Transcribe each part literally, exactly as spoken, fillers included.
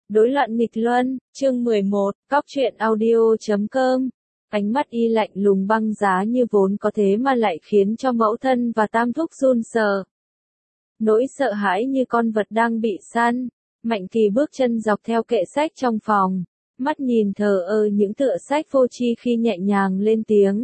Đối loạn nghịch luân, chương mười một, cóc truyện audio chấm com. Ánh mắt y lạnh lùng băng giá như vốn có thế mà lại khiến cho mẫu thân và tam thúc run sờ. Nỗi sợ hãi như con vật đang bị săn, Mạnh Kỳ bước chân dọc theo kệ sách trong phòng, mắt nhìn thờ ơ những tựa sách vô tri khi nhẹ nhàng lên tiếng.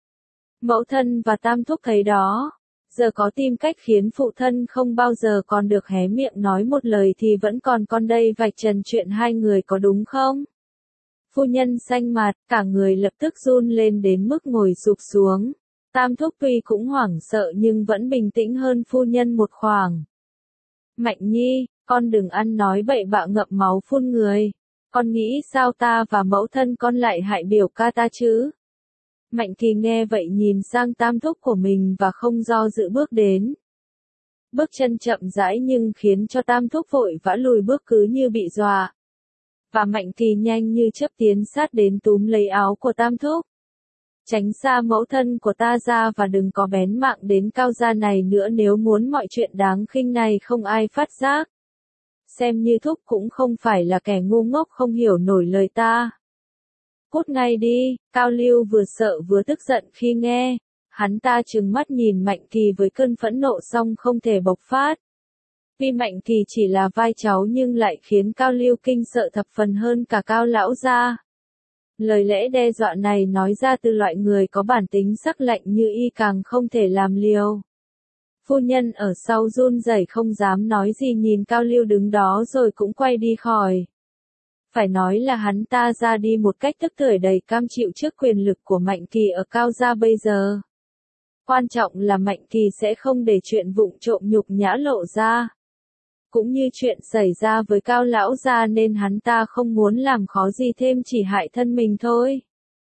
Mẫu thân và tam thúc thấy đó, giờ có tìm cách khiến phụ thân không bao giờ còn được hé miệng nói một lời thì vẫn còn con đây vạch trần chuyện hai người có đúng không? Phu nhân xanh mặt, cả người lập tức run lên đến mức ngồi sụp xuống. Tam thúc tuy cũng hoảng sợ nhưng vẫn bình tĩnh hơn phu nhân một khoảng. Mạnh Nhi, con đừng ăn nói bậy bạ ngậm máu phun người. Con nghĩ sao ta và mẫu thân con lại hại biểu ca ta chứ? Mạnh Kỳ nghe vậy nhìn sang tam thúc của mình và không do dự bước đến. Bước chân chậm rãi nhưng khiến cho tam thúc vội vã lùi bước cứ như bị dọa. Và Mạnh Kỳ nhanh như chớp tiến sát đến túm lấy áo của tam thúc. Tránh xa mẫu thân của ta ra và đừng có bén mạng đến Cao gia này nữa nếu muốn mọi chuyện đáng khinh này không ai phát giác. Xem như thúc cũng không phải là kẻ ngu ngốc không hiểu nổi lời ta. Cút ngay đi, Cao Lưu vừa sợ vừa tức giận khi nghe. Hắn ta trừng mắt nhìn Mạnh Kỳ với cơn phẫn nộ song không thể bộc phát. Vì Mạnh Kỳ chỉ là vai cháu nhưng lại khiến Cao Lưu kinh sợ thập phần hơn cả Cao lão gia. Lời lẽ đe dọa này nói ra từ loại người có bản tính sắc lạnh như y càng không thể làm liều. Phu nhân ở sau run rẩy không dám nói gì nhìn Cao Lưu đứng đó rồi cũng quay đi khỏi. Phải nói là hắn ta ra đi một cách tức tưởi đầy cam chịu trước quyền lực của Mạnh Kỳ ở Cao gia bây giờ. Quan trọng là Mạnh Kỳ sẽ không để chuyện vụng trộm nhục nhã lộ ra. Cũng như chuyện xảy ra với Cao lão gia nên hắn ta không muốn làm khó gì thêm chỉ hại thân mình thôi.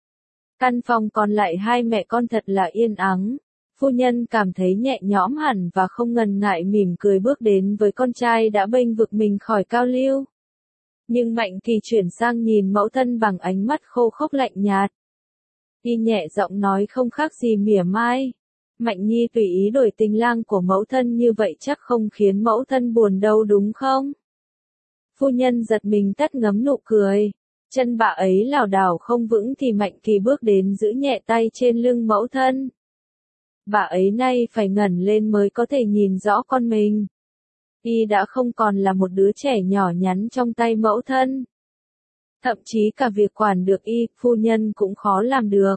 Căn phòng còn lại hai mẹ con thật là yên ắng. Phu nhân cảm thấy nhẹ nhõm hẳn và không ngần ngại mỉm cười bước đến với con trai đã bênh vực mình khỏi Cao Lưu. Nhưng Mạnh Kỳ chuyển sang nhìn mẫu thân bằng ánh mắt khô khốc lạnh nhạt. Y nhẹ giọng nói không khác gì mỉa mai. Mạnh Nhi tùy ý đổi tình lang của mẫu thân như vậy chắc không khiến mẫu thân buồn đâu đúng không? Phu nhân giật mình tắt ngấm nụ cười. Chân bà ấy lảo đảo không vững thì Mạnh Kỳ bước đến giữ nhẹ tay trên lưng mẫu thân. Bà ấy nay phải ngẩng lên mới có thể nhìn rõ con mình. Y đã không còn là một đứa trẻ nhỏ nhắn trong tay mẫu thân. Thậm chí cả việc quản được y, phu nhân cũng khó làm được.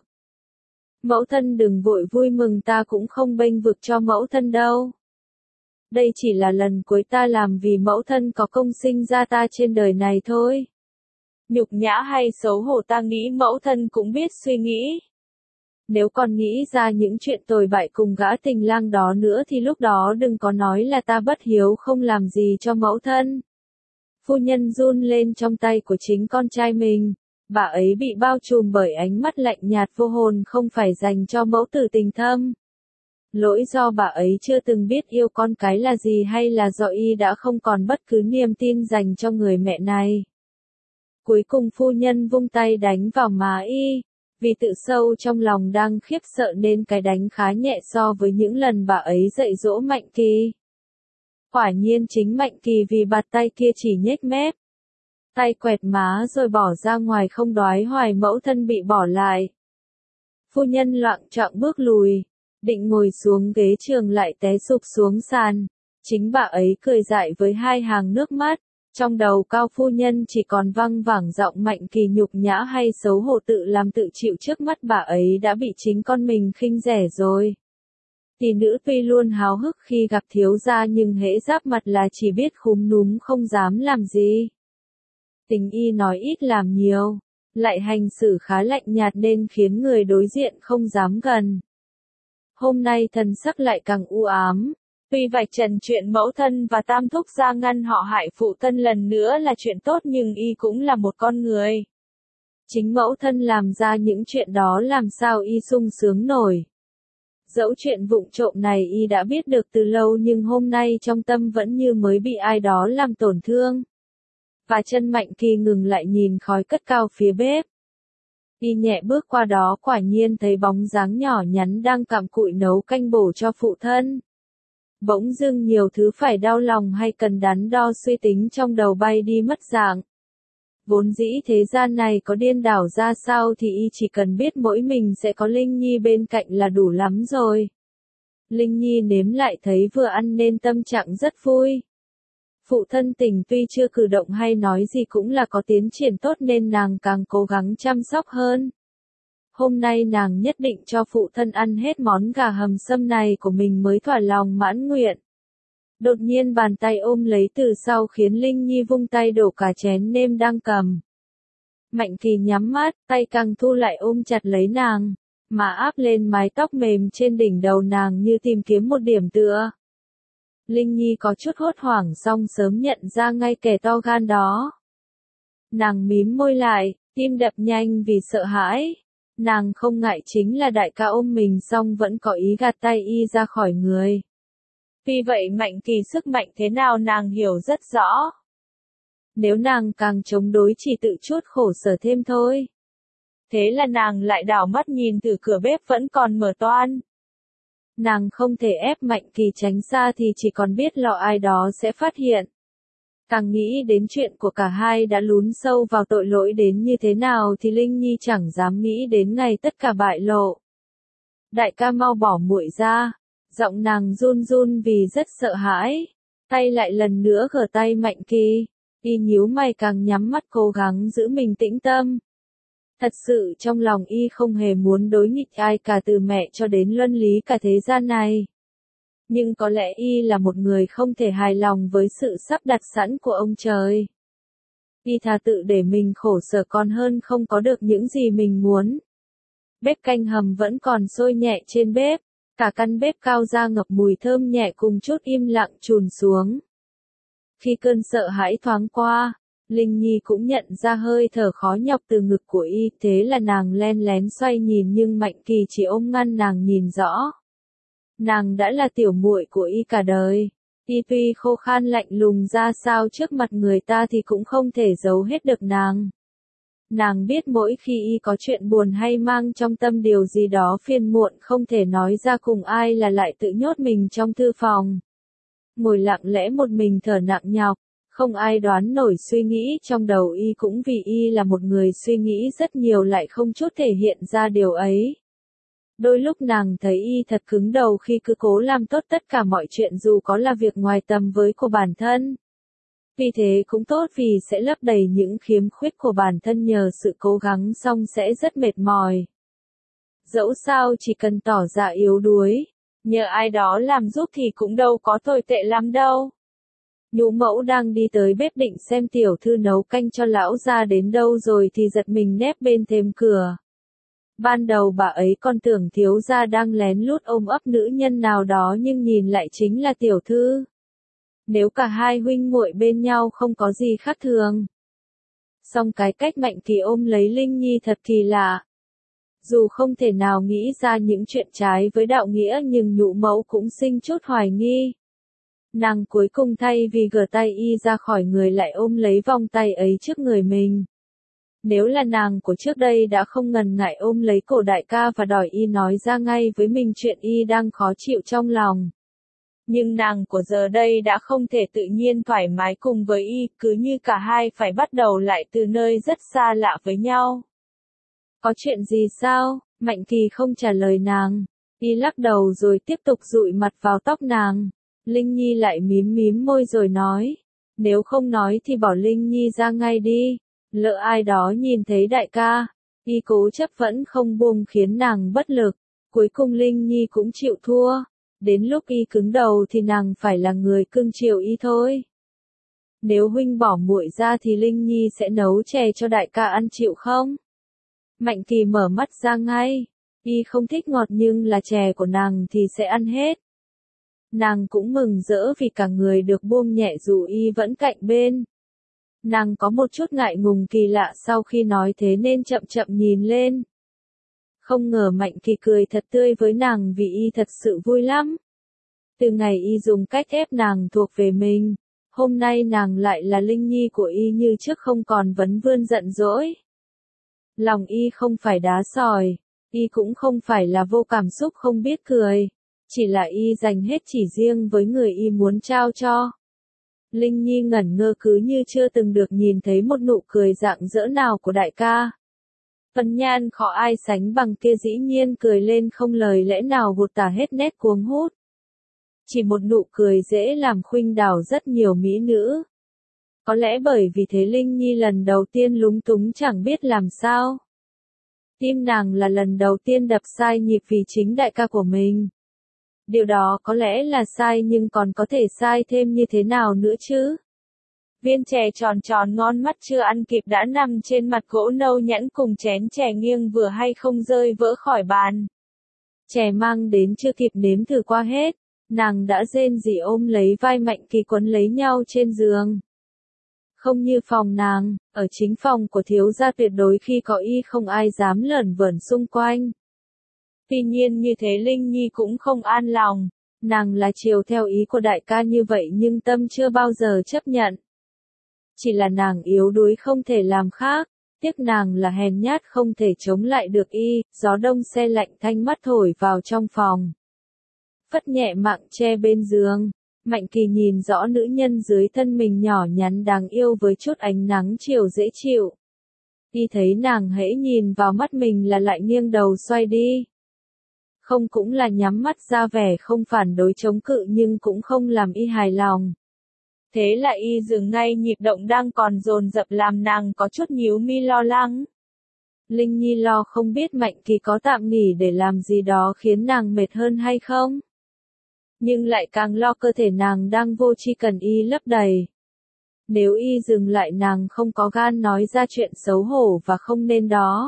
Mẫu thân đừng vội vui mừng, ta cũng không bênh vực cho mẫu thân đâu. Đây chỉ là lần cuối ta làm vì mẫu thân có công sinh ra ta trên đời này thôi. Nhục nhã hay xấu hổ ta nghĩ mẫu thân cũng biết suy nghĩ. Nếu còn nghĩ ra những chuyện tồi bại cùng gã tình lang đó nữa thì lúc đó đừng có nói là ta bất hiếu không làm gì cho mẫu thân. Phu nhân run lên trong tay của chính con trai mình. Bà ấy bị bao trùm bởi ánh mắt lạnh nhạt vô hồn không phải dành cho mẫu tử tình thâm. Lỗi do bà ấy chưa từng biết yêu con cái là gì hay là do y đã không còn bất cứ niềm tin dành cho người mẹ này. Cuối cùng phu nhân vung tay đánh vào má y. Vì tự sâu trong lòng đang khiếp sợ nên cái đánh khá nhẹ so với những lần bà ấy dạy dỗ Mạnh Kỳ. Quả nhiên chính Mạnh Kỳ vì bạt tay kia chỉ nhếch mép. Tay quẹt má rồi bỏ ra ngoài không đoái hoài mẫu thân bị bỏ lại. Phu nhân loạng choạng bước lùi, định ngồi xuống ghế trường lại té sụp xuống sàn. Chính bà ấy cười dại với hai hàng nước mắt. Trong đầu Cao phu nhân chỉ còn văng vẳng giọng Mạnh Kỳ nhục nhã hay xấu hổ tự làm tự chịu trước mắt bà ấy đã bị chính con mình khinh rẻ rồi. Tỷ nữ tuy luôn háo hức khi gặp thiếu gia nhưng hễ giáp mặt là chỉ biết khúm núm không dám làm gì. Tình y nói ít làm nhiều, lại hành xử khá lạnh nhạt nên khiến người đối diện không dám gần. Hôm nay thần sắc lại càng u ám. Tuy vạch trần chuyện mẫu thân và tam thúc gia ngăn họ hại phụ thân lần nữa là chuyện tốt nhưng y cũng là một con người. Chính mẫu thân làm ra những chuyện đó làm sao y sung sướng nổi. Dẫu chuyện vụng trộm này y đã biết được từ lâu nhưng hôm nay trong tâm vẫn như mới bị ai đó làm tổn thương. Và chân Mạnh Kỳ ngừng lại nhìn khói cất cao phía bếp. Y nhẹ bước qua đó quả nhiên thấy bóng dáng nhỏ nhắn đang cặm cụi nấu canh bổ cho phụ thân. Bỗng dưng nhiều thứ phải đau lòng hay cần đắn đo suy tính trong đầu bay đi mất dạng. Vốn dĩ thế gian này có điên đảo ra sao thì y chỉ cần biết mỗi mình sẽ có Linh Nhi bên cạnh là đủ lắm rồi. Linh Nhi nếm lại thấy vừa ăn nên tâm trạng rất vui. Phụ thân Tình tuy chưa cử động hay nói gì cũng là có tiến triển tốt nên nàng càng cố gắng chăm sóc hơn. Hôm nay nàng nhất định cho phụ thân ăn hết món gà hầm sâm này của mình mới thỏa lòng mãn nguyện. Đột nhiên bàn tay ôm lấy từ sau khiến Linh Nhi vung tay đổ cả chén nêm đang cầm. Mạnh Kỳ nhắm mắt, tay càng thu lại ôm chặt lấy nàng, mà áp lên mái tóc mềm trên đỉnh đầu nàng như tìm kiếm một điểm tựa. Linh Nhi có chút hốt hoảng song sớm nhận ra ngay kẻ to gan đó. Nàng mím môi lại, tim đập nhanh vì sợ hãi. Nàng không ngại chính là đại ca ôm mình song vẫn có ý gạt tay y ra khỏi người. Vì vậy Mạnh Kỳ sức mạnh thế nào nàng hiểu rất rõ. Nếu nàng càng chống đối chỉ tự chuốt khổ sở thêm thôi. Thế là nàng lại đảo mắt nhìn từ cửa bếp vẫn còn mở toang. Nàng không thể ép Mạnh Kỳ tránh xa thì chỉ còn biết lo ai đó sẽ phát hiện. Càng nghĩ đến chuyện của cả hai đã lún sâu vào tội lỗi đến như thế nào thì Linh Nhi chẳng dám nghĩ đến ngày tất cả bại lộ. Đại ca mau bỏ muội ra, giọng nàng run run vì rất sợ hãi, tay lại lần nữa gờ tay Mạnh Kỳ, y nhíu mày càng nhắm mắt cố gắng giữ mình tĩnh tâm. Thật sự trong lòng y không hề muốn đối nghịch ai cả từ mẹ cho đến luân lý cả thế gian này. Nhưng có lẽ y là một người không thể hài lòng với sự sắp đặt sẵn của ông trời. Y thà tự để mình khổ sở còn hơn không có được những gì mình muốn. Bếp canh hầm vẫn còn sôi nhẹ trên bếp, cả căn bếp cao ra ngập mùi thơm nhẹ cùng chút im lặng trùn xuống. Khi cơn sợ hãi thoáng qua, Linh Nhi cũng nhận ra hơi thở khó nhọc từ ngực của y, thế là nàng len lén xoay nhìn nhưng Mạnh Kỳ chỉ ôm ngăn nàng nhìn rõ. Nàng đã là tiểu muội của y cả đời, y tuy khô khan lạnh lùng ra sao trước mặt người ta thì cũng không thể giấu hết được nàng. Nàng biết mỗi khi y có chuyện buồn hay mang trong tâm điều gì đó phiền muộn không thể nói ra cùng ai là lại tự nhốt mình trong thư phòng. Ngồi lặng lẽ một mình thở nặng nhọc, không ai đoán nổi suy nghĩ trong đầu y cũng vì y là một người suy nghĩ rất nhiều lại không chút thể hiện ra điều ấy. Đôi lúc nàng thấy y thật cứng đầu khi cứ cố làm tốt tất cả mọi chuyện dù có là việc ngoài tầm với của bản thân. Vì thế cũng tốt vì sẽ lấp đầy những khiếm khuyết của bản thân nhờ sự cố gắng xong sẽ rất mệt mỏi. Dẫu sao chỉ cần tỏ ra yếu đuối, nhờ ai đó làm giúp thì cũng đâu có tồi tệ lắm đâu. Nhũ mẫu đang đi tới bếp định xem tiểu thư nấu canh cho lão ra đến đâu rồi thì giật mình nép bên thềm cửa. Ban đầu bà ấy còn tưởng thiếu gia đang lén lút ôm ấp nữ nhân nào đó nhưng nhìn lại chính là tiểu thư. Nếu cả hai huynh muội bên nhau không có gì khác thường. Song cái cách Mạnh Kỳ ôm lấy Linh Nhi thật kỳ lạ. Dù không thể nào nghĩ ra những chuyện trái với đạo nghĩa nhưng nhũ mẫu cũng sinh chút hoài nghi. Nàng cuối cùng thay vì gỡ tay y ra khỏi người lại ôm lấy vòng tay ấy trước người mình. Nếu là nàng của trước đây đã không ngần ngại ôm lấy cổ đại ca và đòi y nói ra ngay với mình chuyện y đang khó chịu trong lòng. Nhưng nàng của giờ đây đã không thể tự nhiên thoải mái cùng với y, cứ như cả hai phải bắt đầu lại từ nơi rất xa lạ với nhau. Có chuyện gì sao? Mạnh Kỳ không trả lời nàng. Y lắc đầu rồi tiếp tục dụi mặt vào tóc nàng. Linh Nhi lại mím mím môi rồi nói. Nếu không nói thì bỏ Linh Nhi ra ngay đi. Lỡ ai đó nhìn thấy đại ca. Y cố chấp vẫn không buông khiến nàng bất lực. Cuối cùng Linh Nhi cũng chịu thua. Đến lúc y cứng đầu thì nàng phải là người cưng chiều y thôi. Nếu huynh bỏ muội ra thì Linh Nhi sẽ nấu chè cho đại ca ăn chịu không? Mạnh Kỳ mở mắt ra ngay. Y không thích ngọt nhưng là chè của nàng thì sẽ ăn hết. Nàng cũng mừng rỡ vì cả người được buông nhẹ dù y vẫn cạnh bên. Nàng có một chút ngại ngùng kỳ lạ sau khi nói thế nên chậm chậm nhìn lên. Không ngờ Mạnh Kỳ cười thật tươi với nàng vì y thật sự vui lắm. Từ ngày y dùng cách ép nàng thuộc về mình, hôm nay nàng lại là Linh Nhi của y như trước không còn vấn vương giận dỗi. Lòng y không phải đá sỏi, y cũng không phải là vô cảm xúc không biết cười, chỉ là y dành hết chỉ riêng với người y muốn trao cho. Linh Nhi ngẩn ngơ cứ như chưa từng được nhìn thấy một nụ cười rạng rỡ nào của đại ca. Tuấn nhan khó ai sánh bằng kia dĩ nhiên cười lên không lời lẽ nào vụt tả hết nét cuồng hút. Chỉ một nụ cười dễ làm khuynh đảo rất nhiều mỹ nữ. Có lẽ bởi vì thế Linh Nhi lần đầu tiên lúng túng chẳng biết làm sao. Tim nàng là lần đầu tiên đập sai nhịp vì chính đại ca của mình. Điều đó có lẽ là sai nhưng còn có thể sai thêm như thế nào nữa chứ? Viên chè tròn tròn ngon mắt chưa ăn kịp đã nằm trên mặt gỗ nâu nhẵn cùng chén chè nghiêng vừa hay không rơi vỡ khỏi bàn. Chè mang đến chưa kịp nếm thử qua hết, nàng đã rên rỉ ôm lấy vai Mạnh Kỳ quấn lấy nhau trên giường. Không như phòng nàng, ở chính phòng của thiếu gia tuyệt đối khi có y không ai dám lởn vởn xung quanh. Tuy nhiên như thế Linh Nhi cũng không an lòng, nàng là chiều theo ý của đại ca như vậy nhưng tâm chưa bao giờ chấp nhận. Chỉ là nàng yếu đuối không thể làm khác, tiếc nàng là hèn nhát không thể chống lại được y, gió đông se lạnh thanh mắt thổi vào trong phòng. Phất nhẹ mạng che bên giường, Mạnh Kỳ nhìn rõ nữ nhân dưới thân mình nhỏ nhắn đáng yêu với chút ánh nắng chiều dễ chịu. Y thấy nàng hễ nhìn vào mắt mình là lại nghiêng đầu xoay đi. Không cũng là nhắm mắt ra vẻ không phản đối chống cự nhưng cũng không làm y hài lòng. Thế là y dừng ngay nhịp động đang còn dồn dập làm nàng có chút nhíu mi lo lắng. Linh Nhi lo không biết Mạnh Kỳ có tạm nghỉ để làm gì đó khiến nàng mệt hơn hay không. Nhưng lại càng lo cơ thể nàng đang vô tri cần y lấp đầy. Nếu y dừng lại nàng không có gan nói ra chuyện xấu hổ và không nên đó.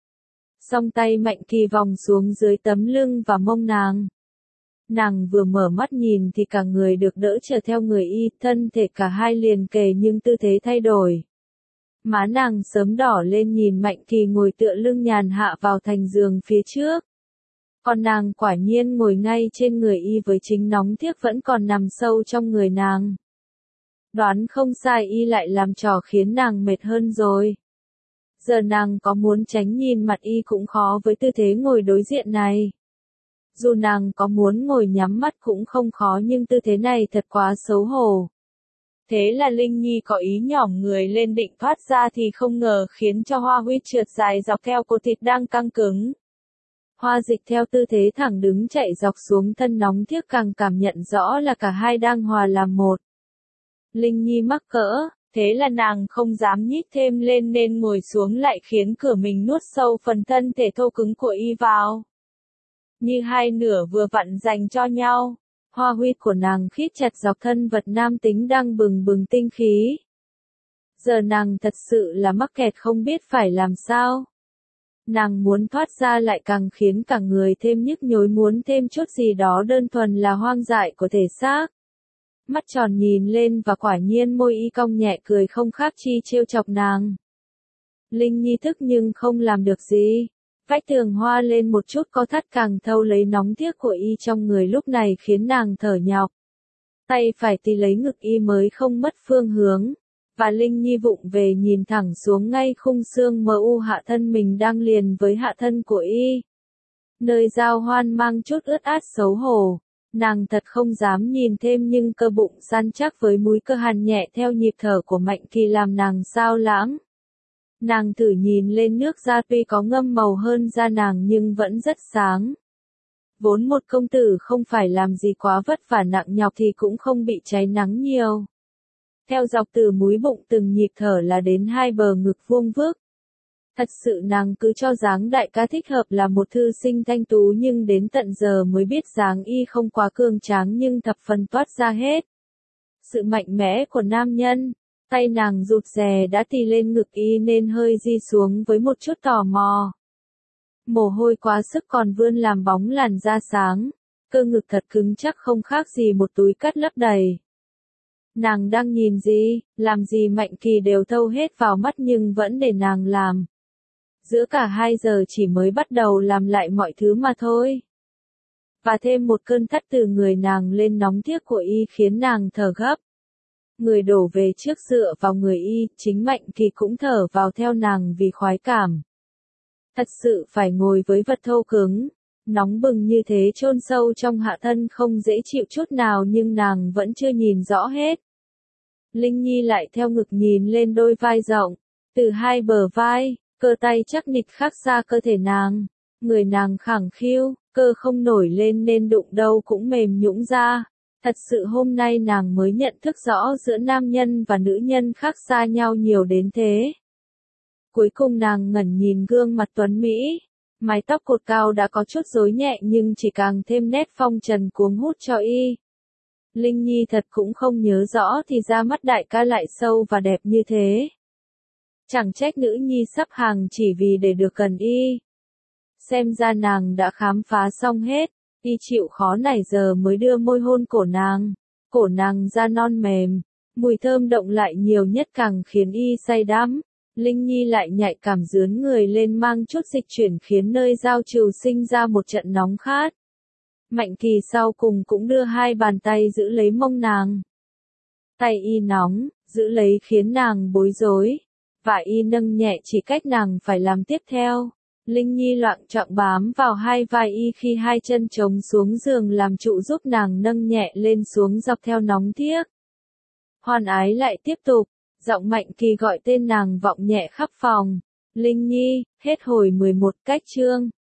Song tay Mạnh Kỳ vòng xuống dưới tấm lưng và mông nàng. Nàng vừa mở mắt nhìn thì cả người được đỡ trở theo người y, thân thể cả hai liền kề nhưng tư thế thay đổi. Má nàng sớm đỏ lên nhìn Mạnh Kỳ ngồi tựa lưng nhàn hạ vào thành giường phía trước. Còn nàng quả nhiên ngồi ngay trên người y với chính nóng thiếc vẫn còn nằm sâu trong người nàng. Đoán không sai y lại làm trò khiến nàng mệt hơn rồi. Giờ nàng có muốn tránh nhìn mặt y cũng khó với tư thế ngồi đối diện này. Dù nàng có muốn ngồi nhắm mắt cũng không khó nhưng tư thế này thật quá xấu hổ. Thế là Linh Nhi có ý nhỏm người lên định thoát ra thì không ngờ khiến cho hoa huyết trượt dài dọc theo cột thịt đang căng cứng. Hoa dịch theo tư thế thẳng đứng chạy dọc xuống thân nóng thiếc càng cảm nhận rõ là cả hai đang hòa làm một. Linh Nhi mắc cỡ, thế là nàng không dám nhích thêm lên nên ngồi xuống lại khiến cửa mình nuốt sâu phần thân thể thô cứng của y vào. Như hai nửa vừa vặn dành cho nhau, hoa huyết của nàng khít chặt dọc thân vật nam tính đang bừng bừng tinh khí. Giờ nàng thật sự là mắc kẹt không biết phải làm sao. Nàng muốn thoát ra lại càng khiến cả người thêm nhức nhối muốn thêm chút gì đó đơn thuần là hoang dại của thể xác. Mắt tròn nhìn lên và quả nhiên môi y cong nhẹ cười không khác chi trêu chọc nàng. Linh Nhi thức nhưng không làm được gì. Vách tường hoa lên một chút có thắt càng thâu lấy nóng thiếc của y trong người lúc này khiến nàng thở nhọc. Tay phải tì lấy ngực y mới không mất phương hướng. Và Linh Nhi vụng về nhìn thẳng xuống ngay khung xương mờ u hạ thân mình đang liền với hạ thân của y. Nơi giao hoan mang chút ướt át xấu hổ. Nàng thật không dám nhìn thêm nhưng cơ bụng săn chắc với múi cơ hàn nhẹ theo nhịp thở của Mạnh Kỳ làm nàng sao lãng. Nàng thử nhìn lên nước da tuy có ngâm màu hơn da nàng nhưng vẫn rất sáng. Vốn một công tử không phải làm gì quá vất vả nặng nhọc thì cũng không bị cháy nắng nhiều. Theo dọc từ múi bụng từng nhịp thở là đến hai bờ ngực vuông vức. Thật sự nàng cứ cho dáng đại ca thích hợp là một thư sinh thanh tú nhưng đến tận giờ mới biết dáng y không quá cường tráng nhưng thập phần toát ra hết. Sự mạnh mẽ của nam nhân, tay nàng rụt rè đã tì lên ngực y nên hơi di xuống với một chút tò mò. Mồ hôi quá sức còn vươn làm bóng làn da sáng, cơ ngực thật cứng chắc không khác gì một túi cát lấp đầy. Nàng đang nhìn gì, làm gì Mạnh Kỳ đều thâu hết vào mắt nhưng vẫn để nàng làm. Giữa cả hai giờ chỉ mới bắt đầu làm lại mọi thứ mà thôi. Và thêm một cơn thắt từ người nàng lên nóng thiếc của y khiến nàng thở gấp. Người đổ về trước dựa vào người y, chính Mạnh Kỳ cũng thở vào theo nàng vì khoái cảm. Thật sự phải ngồi với vật thô cứng, nóng bừng như thế chôn sâu trong hạ thân không dễ chịu chút nào nhưng nàng vẫn chưa nhìn rõ hết. Linh Nhi lại theo ngực nhìn lên đôi vai rộng, từ hai bờ vai, cơ tay chắc nịch khắc xa cơ thể nàng, người nàng khẳng khiu, cơ không nổi lên nên đụng đâu cũng mềm nhũn ra. Thật sự hôm nay nàng mới nhận thức rõ giữa nam nhân và nữ nhân khác xa nhau nhiều đến thế. Cuối cùng nàng ngẩn nhìn gương mặt tuấn Mỹ, mái tóc cột cao đã có chút rối nhẹ nhưng chỉ càng thêm nét phong trần cuống hút cho y. Linh Nhi thật cũng không nhớ rõ thì ra mắt đại ca lại sâu và đẹp như thế. Chẳng trách nữ nhi sắp hàng chỉ vì để được gần y. Xem ra nàng đã khám phá xong hết, y chịu khó nãy giờ mới đưa môi hôn cổ nàng. Cổ nàng da non mềm, mùi thơm động lại nhiều nhất càng khiến y say đắm. Linh Nhi lại nhạy cảm dướn người lên mang chút dịch chuyển khiến nơi giao trừ sinh ra một trận nóng khát. Mạnh Kỳ sau cùng cũng đưa hai bàn tay giữ lấy mông nàng. Tay y nóng, giữ lấy khiến nàng bối rối, và y nâng nhẹ chỉ cách nàng phải làm tiếp theo. Linh Nhi loạng choạng bám vào hai vai y khi hai chân chống xuống giường làm trụ giúp nàng nâng nhẹ lên xuống dọc theo nóng thiếc. Hoan ái lại tiếp tục, giọng Mạnh Kỳ gọi tên nàng vọng nhẹ khắp phòng. Linh Nhi, hết hồi mười một cách chương.